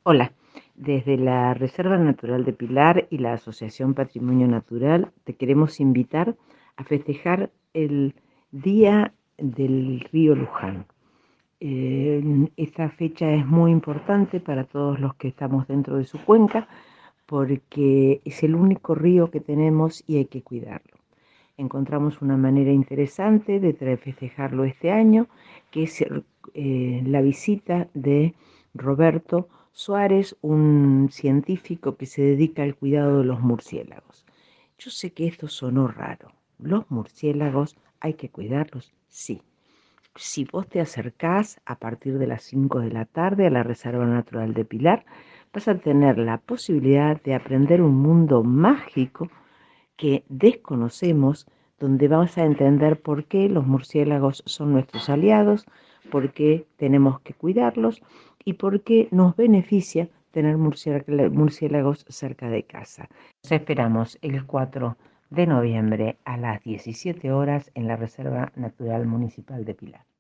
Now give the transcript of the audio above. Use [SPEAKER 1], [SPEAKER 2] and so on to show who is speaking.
[SPEAKER 1] Hola, desde la Reserva Natural de Pilar y la Asociación Patrimonio Natural te queremos invitar a festejar el Día del Río Luján. Esta fecha es muy importante para todos los que estamos dentro de su cuenca porque es el único río que tenemos y hay que cuidarlo. Encontramos una manera interesante de festejarlo este año, que es la visita de Roberto Suárez, un científico que se dedica al cuidado de los murciélagos. Yo sé que esto sonó raro. ¿Los murciélagos hay que cuidarlos? Sí. Si vos te acercás a partir de las 5 de la tarde a la Reserva Natural de Pilar, vas a tener la posibilidad de aprender un mundo mágico que desconocemos, donde vamos a entender por qué los murciélagos son nuestros aliados, por qué tenemos que cuidarlos y por qué nos beneficia tener murciélagos cerca de casa. Nos esperamos el 4 de noviembre a las 17 horas en la Reserva Natural Municipal de Pilar.